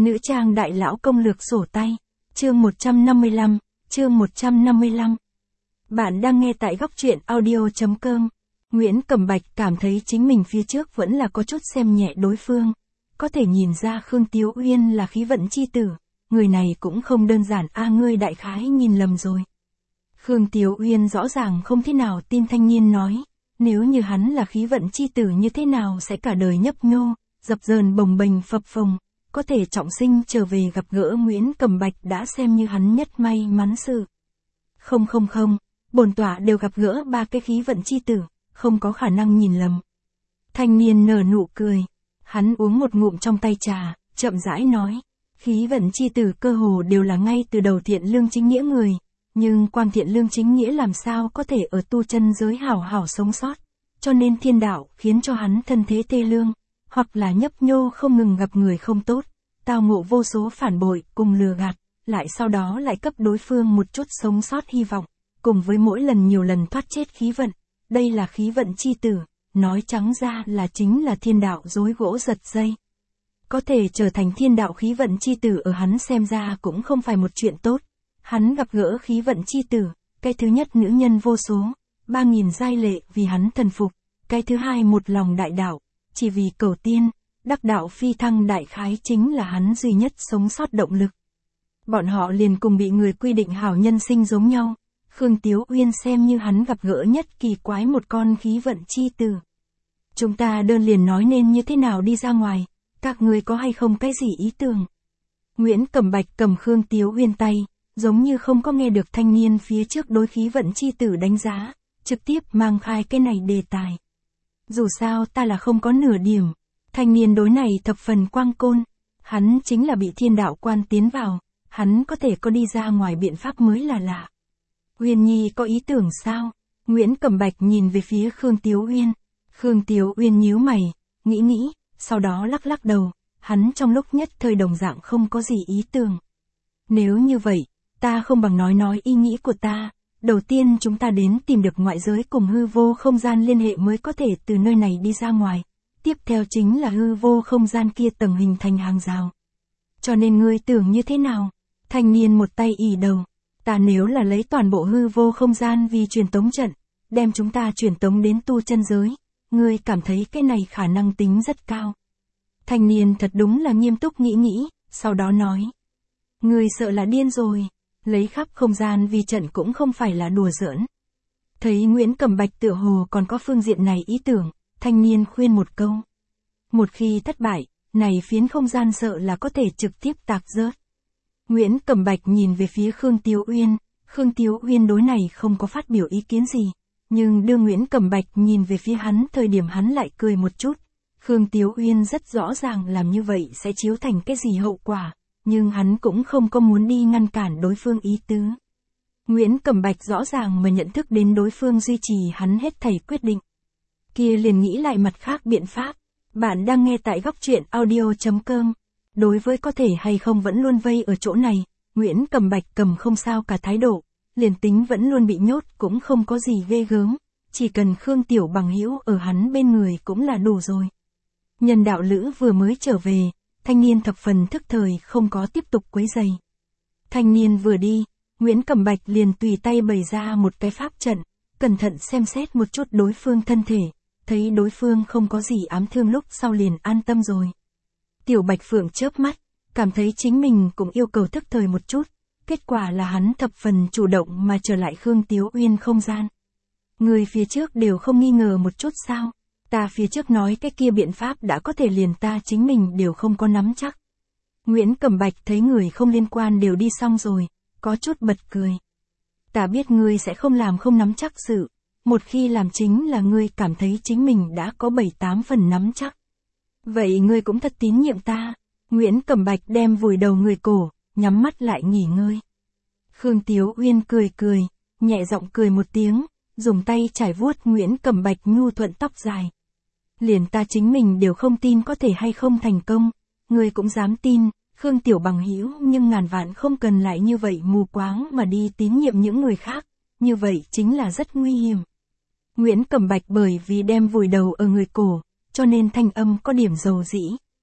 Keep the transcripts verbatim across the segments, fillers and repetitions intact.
Nữ trang đại lão công lược sổ tay. Chương một trăm năm mươi lăm, chương một trăm năm mươi lăm. Bạn đang nghe tại góc truyện audio chấm com. Nguyễn Cẩm Bạch cảm thấy chính mình phía trước vẫn là có chút xem nhẹ đối phương. Có thể nhìn ra Khương Tiếu Uyên là khí vận chi tử, người này cũng không đơn giản a à, ngươi đại khái nhìn lầm rồi. Khương Tiếu Uyên rõ ràng không thế nào tin thanh niên nói, nếu như hắn là khí vận chi tử như thế nào sẽ cả đời nhấp nhô, dập dờn bồng bềnh phập phồng, có thể trọng sinh trở về gặp gỡ Nguyễn Cẩm Bạch đã xem như hắn nhất may mắn sự. Không không không, bổn tọa đều gặp gỡ ba cái khí vận chi tử, không có khả năng nhìn lầm. Thanh niên nở nụ cười, hắn uống một ngụm trong tay trà, chậm rãi nói, khí vận chi tử cơ hồ đều là ngay từ đầu thiện lương chính nghĩa người, nhưng quang thiện lương chính nghĩa làm sao có thể ở tu chân giới hảo hảo sống sót, cho nên thiên đạo khiến cho hắn thân thế tê lương, hoặc là nhấp nhô không ngừng gặp người không tốt, tao ngộ vô số phản bội cùng lừa gạt, lại sau đó lại cấp đối phương một chút sống sót hy vọng, cùng với mỗi lần nhiều lần thoát chết khí vận, đây là khí vận chi tử, nói trắng ra là chính là thiên đạo rối gỗ giật dây. Có thể trở thành thiên đạo khí vận chi tử ở hắn xem ra cũng không phải một chuyện tốt, hắn gặp gỡ khí vận chi tử, cái thứ nhất nữ nhân vô số, ba nghìn giai lệ vì hắn thần phục, cái thứ hai một lòng đại đạo, chỉ vì cầu tiên, đắc đạo phi thăng đại khái chính là hắn duy nhất sống sót động lực. Bọn họ liền cùng bị người quy định hảo nhân sinh giống nhau, Khương Tiếu Uyên xem như hắn gặp gỡ nhất kỳ quái một con khí vận chi tử. Chúng ta đơn liền nói nên như thế nào đi ra ngoài, các người có hay không cái gì ý tưởng? Nguyễn Cẩm Bạch cầm Khương Tiếu Uyên tay, giống như không có nghe được thanh niên phía trước đối khí vận chi tử đánh giá, trực tiếp mang khai cái này đề tài. Dù sao ta là không có nửa điểm, thanh niên đối này thập phần quang côn, hắn chính là bị thiên đạo quan tiến vào, hắn có thể có đi ra ngoài biện pháp mới là lạ. Uyên Nhi có ý tưởng sao? Nguyễn Cẩm Bạch nhìn về phía Khương Tiếu Uyên, Khương Tiếu Uyên nhíu mày, nghĩ nghĩ, sau đó lắc lắc đầu, hắn trong lúc nhất thời đồng dạng không có gì ý tưởng. Nếu như vậy, ta không bằng nói nói ý nghĩ của ta, đầu tiên chúng ta đến tìm được ngoại giới cùng hư vô không gian liên hệ mới có thể từ nơi này đi ra ngoài, tiếp theo chính là hư vô không gian kia tầng hình thành hàng rào. Cho nên ngươi tưởng như thế nào? Thanh niên một tay ỉ đầu, ta nếu là lấy toàn bộ hư vô không gian vì truyền tống trận, đem chúng ta truyền tống đến tu chân giới, ngươi cảm thấy cái này khả năng tính rất cao. Thanh niên thật đúng là nghiêm túc nghĩ nghĩ, sau đó nói, ngươi sợ là điên rồi. Lấy khắp không gian vi trận cũng không phải là đùa giỡn. Thấy Nguyễn Cẩm Bạch tựa hồ còn có phương diện này ý tưởng, thanh niên khuyên một câu. Một khi thất bại, này phiến không gian sợ là có thể trực tiếp tạc rớt. Nguyễn Cẩm Bạch nhìn về phía Khương Tiếu Uyên, Khương Tiếu Uyên đối này không có phát biểu ý kiến gì, nhưng đưa Nguyễn Cẩm Bạch nhìn về phía hắn thời điểm hắn lại cười một chút. Khương Tiếu Uyên rất rõ ràng làm như vậy sẽ chiếu thành cái gì hậu quả. Nhưng hắn cũng không có muốn đi ngăn cản đối phương ý tứ. Nguyễn Cẩm Bạch rõ ràng mà nhận thức đến đối phương duy trì hắn hết thảy quyết định. Kia liền nghĩ lại mặt khác biện pháp. Bạn đang nghe tại góc truyện audio chấm com. Đối với có thể hay không vẫn luôn vây ở chỗ này, Nguyễn Cẩm Bạch cầm không sao cả thái độ. Liền tính vẫn luôn bị nhốt cũng không có gì ghê gớm. Chỉ cần Khương Tiểu Bằng hữu ở hắn bên người cũng là đủ rồi. Nhân đạo lữ vừa mới trở về. Thanh niên thập phần thức thời không có tiếp tục quấy rầy. Thanh niên vừa đi, Nguyễn Cẩm Bạch liền tùy tay bày ra một cái pháp trận, cẩn thận xem xét một chút đối phương thân thể, thấy đối phương không có gì ám thương lúc sau liền an tâm rồi. Tiểu Bạch Phượng chớp mắt, cảm thấy chính mình cũng yêu cầu thức thời một chút, kết quả là hắn thập phần chủ động mà trở lại Khương Tiếu Uyên không gian. Người phía trước đều không nghi ngờ một chút sao? Ta phía trước nói cái kia biện pháp đã có thể liền ta chính mình đều không có nắm chắc. Nguyễn Cẩm Bạch thấy người không liên quan đều đi xong rồi, có chút bật cười. Ta biết ngươi sẽ không làm không nắm chắc sự, một khi làm chính là ngươi cảm thấy chính mình đã có bảy tám phần nắm chắc. Vậy ngươi cũng thật tín nhiệm ta. Nguyễn Cẩm Bạch đem vùi đầu người cổ, nhắm mắt lại nghỉ ngơi. Khương Tiếu Uyên cười cười, nhẹ giọng cười một tiếng, dùng tay trải vuốt Nguyễn Cẩm Bạch nhu thuận tóc dài. Liền ta chính mình đều không tin có thể hay không thành công, ngươi cũng dám tin, Khương Tiểu Bằng hữu, nhưng ngàn vạn không cần lại như vậy mù quáng mà đi tín nhiệm những người khác, như vậy chính là rất nguy hiểm. Nguyễn Cẩm Bạch bởi vì đem vùi đầu ở người cổ, cho nên thanh âm có điểm dầu dĩ.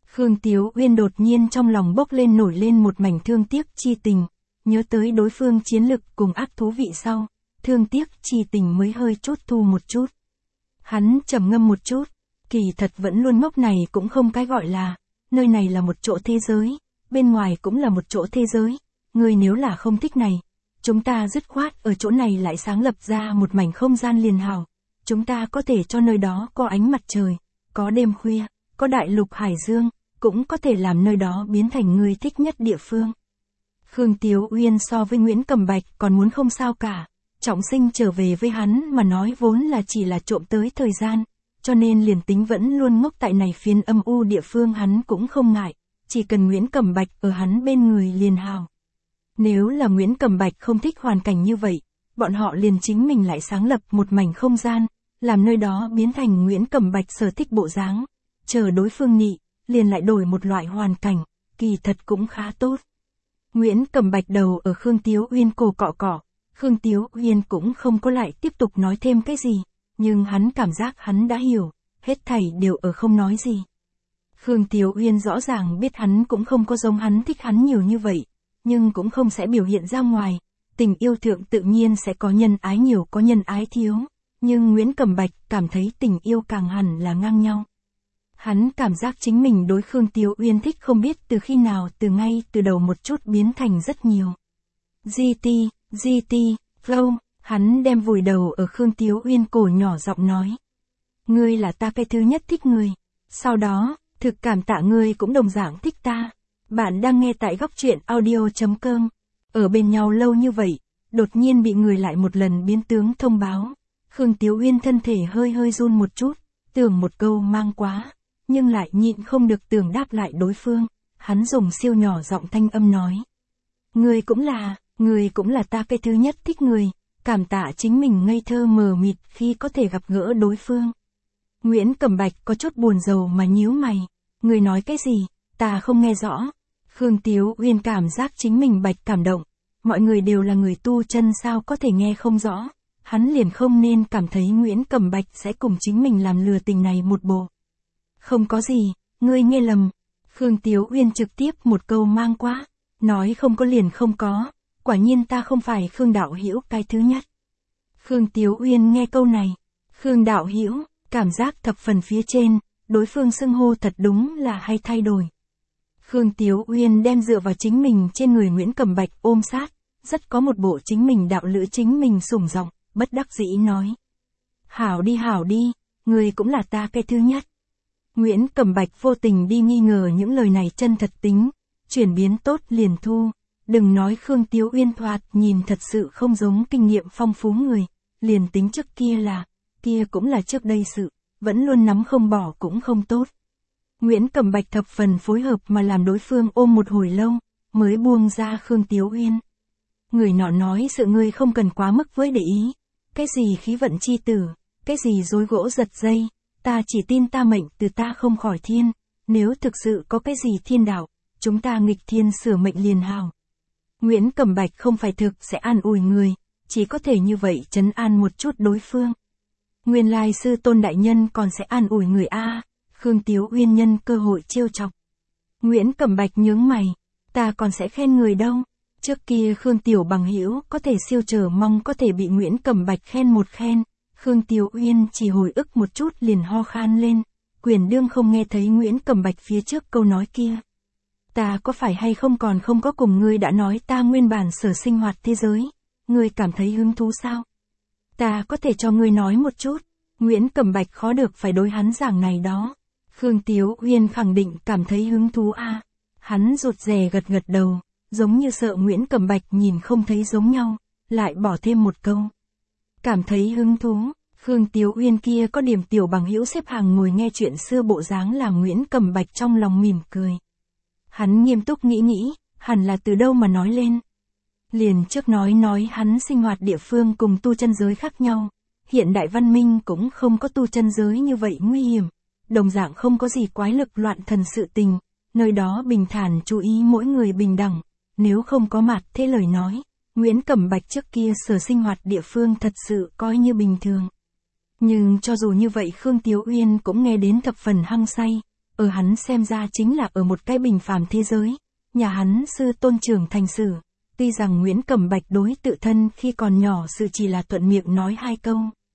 Khương Tiếu Uyên đột nhiên trong lòng bốc lên nổi lên một mảnh thương tiếc chi tình, nhớ tới đối phương chiến lực cùng ác thú vị sau, thương tiếc chi tình mới hơi chút thu một chút. Hắn trầm ngâm một chút, kỳ thật vẫn luôn ngốc này cũng không cái gọi là, nơi này là một chỗ thế giới, bên ngoài cũng là một chỗ thế giới, ngươi nếu là không thích này, chúng ta dứt khoát ở chỗ này lại sáng lập ra một mảnh không gian liền hảo, chúng ta có thể cho nơi đó có ánh mặt trời, có đêm khuya, có đại lục hải dương, cũng có thể làm nơi đó biến thành ngươi thích nhất địa phương. Khương Tiếu Uyên so với Nguyễn Cầm Bạch còn muốn không sao cả, trọng sinh trở về với hắn mà nói vốn là chỉ là trộm tới thời gian, cho nên liền tính vẫn luôn ngốc tại này phiên âm u địa phương hắn cũng không ngại, chỉ cần Nguyễn Cầm Bạch ở hắn bên người liền hào. Nếu là Nguyễn Cầm Bạch không thích hoàn cảnh như vậy, bọn họ liền chính mình lại sáng lập một mảnh không gian, làm nơi đó biến thành Nguyễn Cầm Bạch sở thích bộ dáng, chờ đối phương nị, liền lại đổi một loại hoàn cảnh, kỳ thật cũng khá tốt. Nguyễn Cầm Bạch đầu ở Khương Tiếu Uyên cổ cọ cọ, Khương Tiếu Uyên cũng không có lại tiếp tục nói thêm cái gì, nhưng hắn cảm giác hắn đã hiểu, hết thảy đều ở không nói gì. Khương Tiếu Uyên rõ ràng biết hắn cũng không có giống hắn thích hắn nhiều như vậy, nhưng cũng không sẽ biểu hiện ra ngoài, tình yêu thượng tự nhiên sẽ có nhân ái nhiều có nhân ái thiếu, nhưng Nguyễn Cầm Bạch cảm thấy tình yêu càng hẳn là ngang nhau. Hắn cảm giác chính mình đối Khương Tiếu Uyên thích không biết từ khi nào từ ngay từ đầu một chút biến thành rất nhiều. giê tê, giê tê, Flow, hắn đem vùi đầu ở Khương Tiếu Uyên cổ nhỏ giọng nói. Ngươi là ta cái thứ nhất thích người. Sau đó, thực cảm tạ ngươi cũng đồng dạng thích ta. Bạn đang nghe tại góc truyện audio.com. Ở bên nhau lâu như vậy, đột nhiên bị người lại một lần biến tướng thông báo. Khương Tiếu Uyên thân thể hơi hơi run một chút, tưởng một câu mang quá, nhưng lại nhịn không được tưởng đáp lại đối phương. Hắn dùng siêu nhỏ giọng thanh âm nói. Ngươi cũng là, ngươi cũng là ta cái thứ nhất thích người, cảm tạ chính mình ngây thơ mờ mịt khi có thể gặp gỡ đối phương. Nguyễn Cầm Bạch có chút buồn rầu mà nhíu mày, ngươi nói cái gì, ta không nghe rõ. Khương Tiếu Uyên cảm giác chính mình bạch cảm động, mọi người đều là người tu chân sao có thể nghe không rõ, hắn liền không nên cảm thấy Nguyễn Cầm Bạch sẽ cùng chính mình làm lừa tình này một bộ. Không có gì, ngươi nghe lầm. Khương Tiếu Uyên trực tiếp một câu mang quá, nói không có liền không có, quả nhiên ta không phải Khương Đạo Hữu cái thứ nhất. Khương Tiếu Uyên nghe câu này, Khương Đạo Hữu, cảm giác thập phần phía trên, đối phương xưng hô thật đúng là hay thay đổi. Khương Tiếu Uyên đem dựa vào chính mình trên người Nguyễn Cầm Bạch ôm sát, rất có một bộ chính mình đạo lữ chính mình sủng giọng, bất đắc dĩ nói. Hảo đi hảo đi, người cũng là ta cái thứ nhất. Nguyễn Cầm Bạch vô tình đi nghi ngờ những lời này chân thật tính, chuyển biến tốt liền thu, đừng nói Khương Tiếu Uyên thoạt nhìn thật sự không giống kinh nghiệm phong phú người, liền tính trước kia là, kia cũng là trước đây sự, vẫn luôn nắm không bỏ cũng không tốt. Nguyễn Cầm Bạch thập phần phối hợp mà làm đối phương ôm một hồi lâu, mới buông ra Khương Tiếu Uyên. Người nọ nói sự ngươi không cần quá mức với để ý, cái gì khí vận chi tử, cái gì rối gỗ giật dây, ta chỉ tin ta mệnh từ ta không khỏi thiên, nếu thực sự có cái gì thiên đạo, chúng ta nghịch thiên sửa mệnh liền hào. Nguyễn Cầm Bạch không phải thực sẽ an ủi người, chỉ có thể như vậy trấn an một chút đối phương. Nguyên lai sư tôn đại nhân còn sẽ an ủi người a. Khương Tiếu Uyên nhân cơ hội trêu chọc. Nguyễn Cầm Bạch nhướng mày, ta còn sẽ khen người đâu. Trước kia Khương Tiểu bằng hữu có thể siêu chờ mong có thể bị Nguyễn Cầm Bạch khen một khen. Khương Tiếu Uyên chỉ hồi ức một chút liền ho khan lên, quyền đương không nghe thấy Nguyễn Cầm Bạch phía trước câu nói kia. Ta có phải hay không còn không có cùng ngươi đã nói ta nguyên bản sở sinh hoạt thế giới, ngươi cảm thấy hứng thú sao? Ta có thể cho ngươi nói một chút, Nguyễn Cầm Bạch khó được phải đối hắn giảng này đó. Khương Tiếu Uyên khẳng định cảm thấy hứng thú a. À. Hắn rụt rè gật gật đầu, giống như sợ Nguyễn Cầm Bạch nhìn không thấy giống nhau, lại bỏ thêm một câu. Cảm thấy hứng thú, Khương Tiếu Uyên kia có điểm tiểu bằng hữu xếp hàng ngồi nghe chuyện xưa bộ dáng làm Nguyễn Cầm Bạch trong lòng mỉm cười. Hắn nghiêm túc nghĩ nghĩ, hẳn là từ đâu mà nói lên. Liền trước nói nói hắn sinh hoạt địa phương cùng tu chân giới khác nhau, hiện đại văn minh cũng không có tu chân giới như vậy nguy hiểm. Đồng dạng không có gì quái lực loạn thần sự tình, nơi đó bình thản chú ý mỗi người bình đẳng, nếu không có mặt thế lời nói, Nguyễn Cầm Bạch trước kia sở sinh hoạt địa phương thật sự coi như bình thường. Nhưng cho dù như vậy Khương Tiếu Uyên cũng nghe đến thập phần hăng say, ở hắn xem ra chính là ở một cái bình phàm thế giới, nhà hắn sư tôn trưởng thành sử. Tuy rằng Nguyễn Cẩm Bạch đối tự thân khi còn nhỏ sự chỉ là thuận miệng nói hai câu.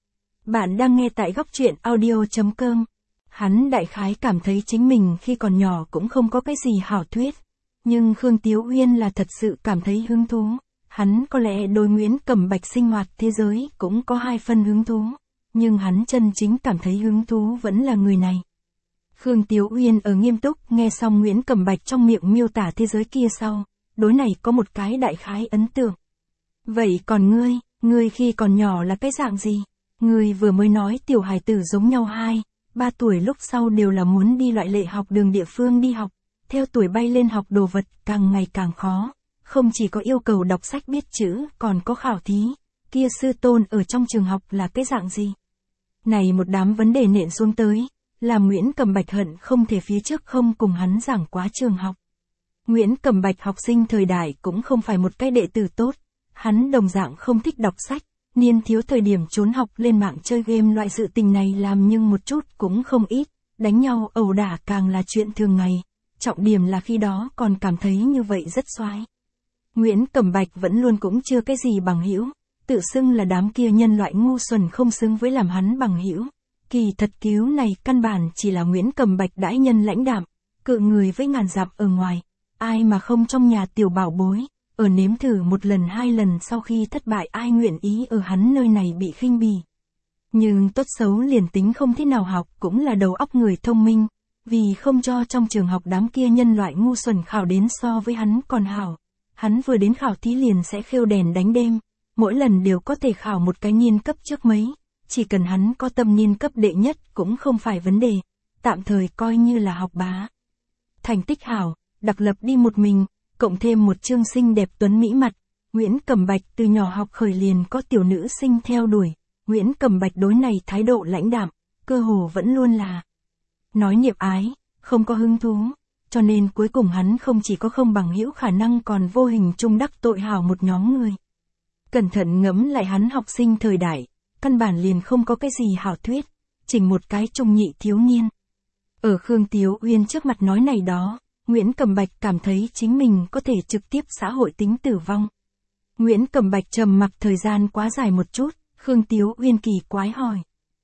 Bạn đang nghe tại góc truyện audio chấm com. Hắn đại khái cảm thấy chính mình khi còn nhỏ cũng không có cái gì hảo thuyết. Nhưng Khương Tiếu Uyên là thật sự cảm thấy hứng thú. Hắn có lẽ đối Nguyễn Cẩm Bạch sinh hoạt thế giới cũng có hai phần hứng thú. Nhưng hắn chân chính cảm thấy hứng thú vẫn là người này. Khương Tiếu Uyên ở nghiêm túc nghe xong Nguyễn Cẩm Bạch trong miệng miêu tả thế giới kia sau. Đối này có một cái đại khái ấn tượng. Vậy còn ngươi, ngươi khi còn nhỏ là cái dạng gì? Ngươi vừa mới nói tiểu hài tử giống nhau hai, ba tuổi lúc sau đều là muốn đi loại lệ học đường địa phương đi học. Theo tuổi bay lên học đồ vật càng ngày càng khó. Không chỉ có yêu cầu đọc sách biết chữ, còn có khảo thí. Kia sư tôn ở trong trường học là cái dạng gì? Này một đám vấn đề nện xuống tới, làm Nguyễn Cẩm Bạch hận không thể phía trước không cùng hắn giảng quá trường học. Nguyễn Cẩm Bạch học sinh thời đại cũng không phải một cái đệ tử tốt, hắn đồng dạng không thích đọc sách, niên thiếu thời điểm trốn học lên mạng chơi game loại sự tình này làm nhưng một chút cũng không ít, đánh nhau ẩu đả càng là chuyện thường ngày, trọng điểm là khi đó còn cảm thấy như vậy rất xoái. Nguyễn Cẩm Bạch vẫn luôn cũng chưa cái gì bằng hữu, tự xưng là đám kia nhân loại ngu xuẩn không xứng với làm hắn bằng hữu. Kỳ thật cứu này căn bản chỉ là Nguyễn Cẩm Bạch đãi nhân lãnh đạm, cự người với ngàn dặm ở ngoài. Ai mà không trong nhà tiểu bảo bối, ở nếm thử một lần hai lần sau khi thất bại ai nguyện ý ở hắn nơi này bị khinh bỉ. Nhưng tốt xấu liền tính không thế nào học cũng là đầu óc người thông minh, vì không cho trong trường học đám kia nhân loại ngu xuẩn khảo đến so với hắn còn hảo. Hắn vừa đến khảo thí liền sẽ khêu đèn đánh đêm, mỗi lần đều có thể khảo một cái niên cấp trước mấy, chỉ cần hắn có tâm niên cấp đệ nhất cũng không phải vấn đề, tạm thời coi như là học bá. Thành tích hảo. Đặc lập đi một mình, cộng thêm một chương xinh đẹp tuấn mỹ mặt, Nguyễn Cẩm Bạch từ nhỏ học khởi liền có tiểu nữ sinh theo đuổi, Nguyễn Cẩm Bạch đối này thái độ lãnh đạm, cơ hồ vẫn luôn là nói niệm ái, không có hứng thú, cho nên cuối cùng hắn không chỉ có không bằng hữu khả năng còn vô hình chung đắc tội hảo một nhóm người. Cẩn thận ngẫm lại hắn học sinh thời đại, căn bản liền không có cái gì hảo thuyết, chỉnh một cái trung nhị thiếu niên. Ở Khương Tiếu Uyên trước mặt nói này đó. Nguyễn Cẩm Bạch cảm thấy chính mình có thể trực tiếp xã hội tính tử vong. Nguyễn Cẩm Bạch trầm mặc thời gian quá dài một chút, Khương Tiếu Uyên kỳ quái hỏi.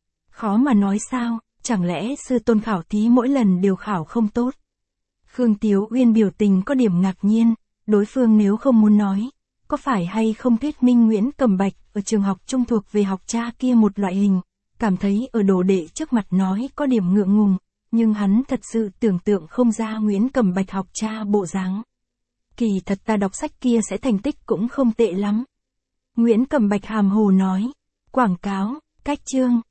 Khó mà nói sao, chẳng lẽ sư tôn khảo thí mỗi lần đều khảo không tốt? Khương Tiếu Uyên biểu tình có điểm ngạc nhiên, đối phương nếu không muốn nói, có phải hay không thuyết minh Nguyễn Cẩm Bạch ở trường học trung thuộc về học cha kia một loại hình, cảm thấy ở đồ đệ trước mặt nói có điểm ngượng ngùng. Nhưng hắn thật sự tưởng tượng không ra Nguyễn Cẩm Bạch học cha bộ dáng. Kỳ thật ta đọc sách kia sẽ thành tích cũng không tệ lắm. Nguyễn Cẩm Bạch hàm hồ nói. Quảng cáo, cách chương,